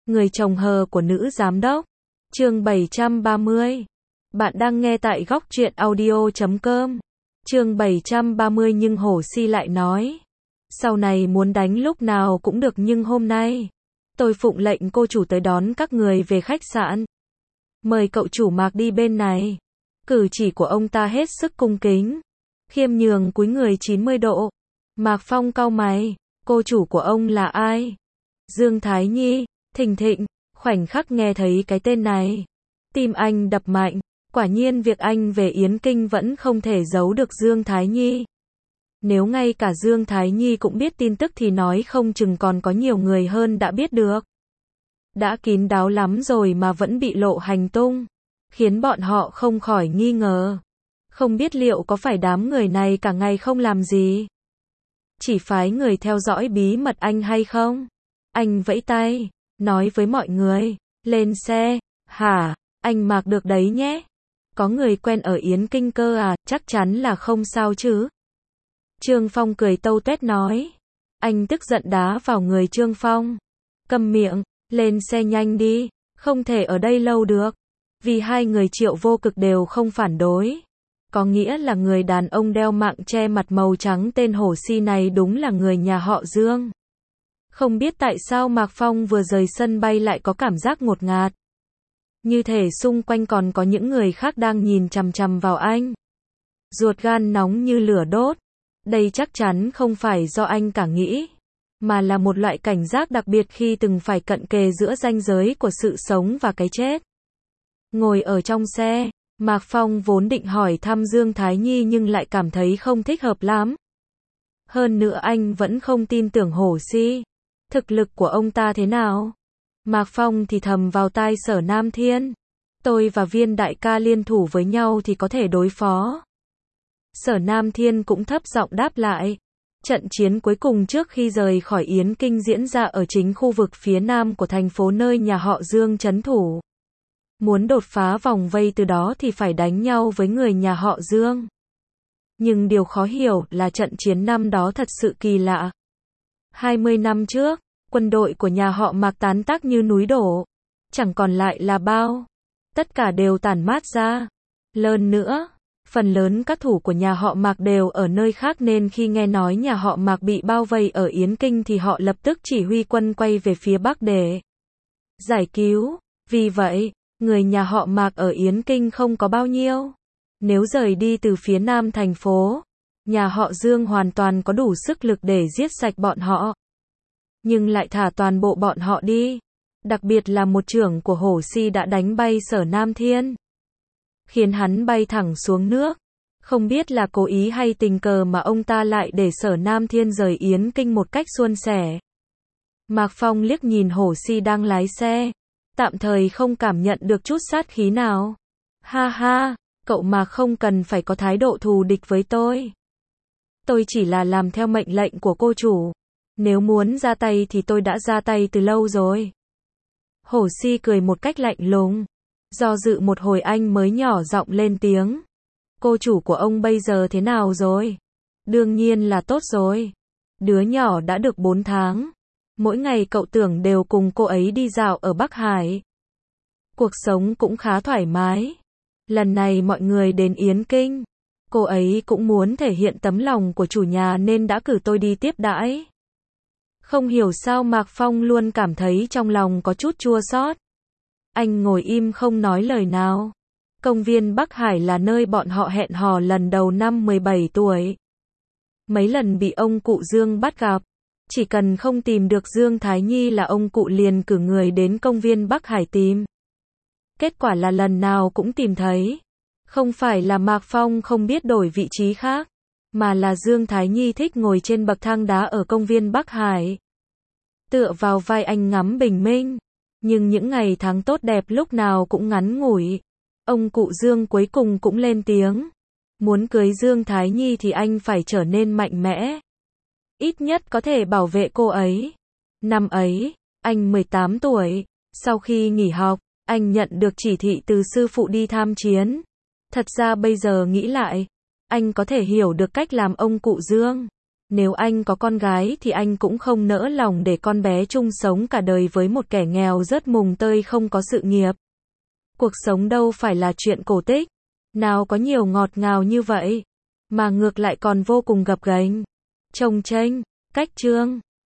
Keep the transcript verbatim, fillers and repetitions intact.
Người chồng hờ của nữ giám đốc. Chương bảy trăm ba mươi. Bạn đang nghe tại góc truyện audio chấm com. Chương bảy trăm ba mươi nhưng Hổ Si lại nói. Sau này muốn đánh lúc nào cũng được nhưng hôm nay, tôi phụng lệnh cô chủ tới đón các người về khách sạn. Mời cậu chủ Mạc đi bên này. Cử chỉ của ông ta hết sức cung kính. Khiêm nhường cúi người chín mươi độ. Mạc Phong cau mày. Cô chủ của ông là ai? Dương Thái Nhi. Thình thịnh. Khoảnh khắc nghe thấy cái tên này, tim anh đập mạnh. Quả nhiên việc anh về Yến Kinh vẫn không thể giấu được Dương Thái Nhi. Nếu ngay cả Dương Thái Nhi cũng biết tin tức thì nói không chừng còn có nhiều người hơn đã biết được. Đã kín đáo lắm rồi mà vẫn bị lộ hành tung, khiến bọn họ không khỏi nghi ngờ. Không biết liệu có phải đám người này cả ngày không làm gì, chỉ phái người theo dõi bí mật anh hay không? Anh vẫy tay, nói với mọi người, lên xe. Hả, anh Mạc được đấy nhé. Có người quen ở Yến Kinh cơ à, chắc chắn là không sao chứ. Trương Phong cười tâu tuét nói. Anh tức giận đá vào người Trương Phong. Câm miệng, lên xe nhanh đi, không thể ở đây lâu được. Vì hai người Triệu Vô Cực đều không phản đối. Có nghĩa là người đàn ông đeo mạng che mặt màu trắng tên Hổ Si này đúng là người nhà họ Dương. Không biết tại sao Mạc Phong vừa rời sân bay lại có cảm giác ngột ngạt. Như thể xung quanh còn có những người khác đang nhìn chằm chằm vào anh. Ruột gan nóng như lửa đốt. Đây chắc chắn không phải do anh cả nghĩ, mà là một loại cảnh giác đặc biệt khi từng phải cận kề giữa ranh giới của sự sống và cái chết. Ngồi ở trong xe, Mạc Phong vốn định hỏi thăm Dương Thái Nhi nhưng lại cảm thấy không thích hợp lắm. Hơn nữa anh vẫn không tin tưởng Hổ Si. Thực lực của ông ta thế nào? Mạc Phong thì thầm vào tai Sở Nam Thiên. Tôi và Viên đại ca liên thủ với nhau thì có thể đối phó. Sở Nam Thiên cũng thấp giọng đáp lại. Trận chiến cuối cùng trước khi rời khỏi Yến Kinh diễn ra ở chính khu vực phía nam của thành phố nơi nhà họ Dương trấn thủ. Muốn đột phá vòng vây từ đó thì phải đánh nhau với người nhà họ Dương. Nhưng điều khó hiểu là trận chiến năm đó thật sự kỳ lạ. hai mươi năm trước, quân đội của nhà họ Mạc tán tác như núi đổ. Chẳng còn lại là bao. Tất cả đều tản mát ra. Lớn nữa, phần lớn các thủ của nhà họ Mạc đều ở nơi khác nên khi nghe nói nhà họ Mạc bị bao vây ở Yến Kinh thì họ lập tức chỉ huy quân quay về phía Bắc để giải cứu. Vì vậy, người nhà họ Mạc ở Yến Kinh không có bao nhiêu. Nếu rời đi từ phía nam thành phố, nhà họ Dương hoàn toàn có đủ sức lực để giết sạch bọn họ. Nhưng lại thả toàn bộ bọn họ đi. Đặc biệt là một trưởng của Hổ Si đã đánh bay Sở Nam Thiên, khiến hắn bay thẳng xuống nước. Không biết là cố ý hay tình cờ mà ông ta lại để Sở Nam Thiên rời Yến Kinh một cách suôn sẻ. Mạc Phong liếc nhìn Hổ Si đang lái xe, tạm thời không cảm nhận được chút sát khí nào. Ha ha, cậu mà không cần phải có thái độ thù địch với tôi. Tôi chỉ là làm theo mệnh lệnh của cô chủ. Nếu muốn ra tay thì tôi đã ra tay từ lâu rồi. Hổ Si cười một cách lạnh lùng. Do dự một hồi anh mới nhỏ giọng lên tiếng. Cô chủ của ông bây giờ thế nào rồi? Đương nhiên là tốt rồi. Đứa nhỏ đã được bốn tháng. Mỗi ngày cậu Tưởng đều cùng cô ấy đi dạo ở Bắc Hải. Cuộc sống cũng khá thoải mái. Lần này mọi người đến Yến Kinh, cô ấy cũng muốn thể hiện tấm lòng của chủ nhà nên đã cử tôi đi tiếp đãi. Không hiểu sao Mạc Phong luôn cảm thấy trong lòng có chút chua xót. Anh ngồi im không nói lời nào. Công viên Bắc Hải là nơi bọn họ hẹn hò lần đầu năm mười bảy tuổi. Mấy lần bị ông cụ Dương bắt gặp. Chỉ cần không tìm được Dương Thái Nhi là ông cụ liền cử người đến công viên Bắc Hải tìm. Kết quả là lần nào cũng tìm thấy. Không phải là Mạc Phong không biết đổi vị trí khác, mà là Dương Thái Nhi thích ngồi trên bậc thang đá ở công viên Bắc Hải. Tựa vào vai anh ngắm bình minh. Nhưng những ngày tháng tốt đẹp lúc nào cũng ngắn ngủi. Ông cụ Dương cuối cùng cũng lên tiếng. Muốn cưới Dương Thái Nhi thì anh phải trở nên mạnh mẽ. Ít nhất có thể bảo vệ cô ấy. Năm ấy, anh mười tám tuổi. Sau khi nghỉ học, anh nhận được chỉ thị từ sư phụ đi tham chiến. Thật ra bây giờ nghĩ lại, anh có thể hiểu được cách làm ông cụ Dương. Nếu anh có con gái thì anh cũng không nỡ lòng để con bé chung sống cả đời với một kẻ nghèo rớt mùng tơi không có sự nghiệp. Cuộc sống đâu phải là chuyện cổ tích, nào có nhiều ngọt ngào như vậy, mà ngược lại còn vô cùng gập ghềnh, chồng chênh, cách chương.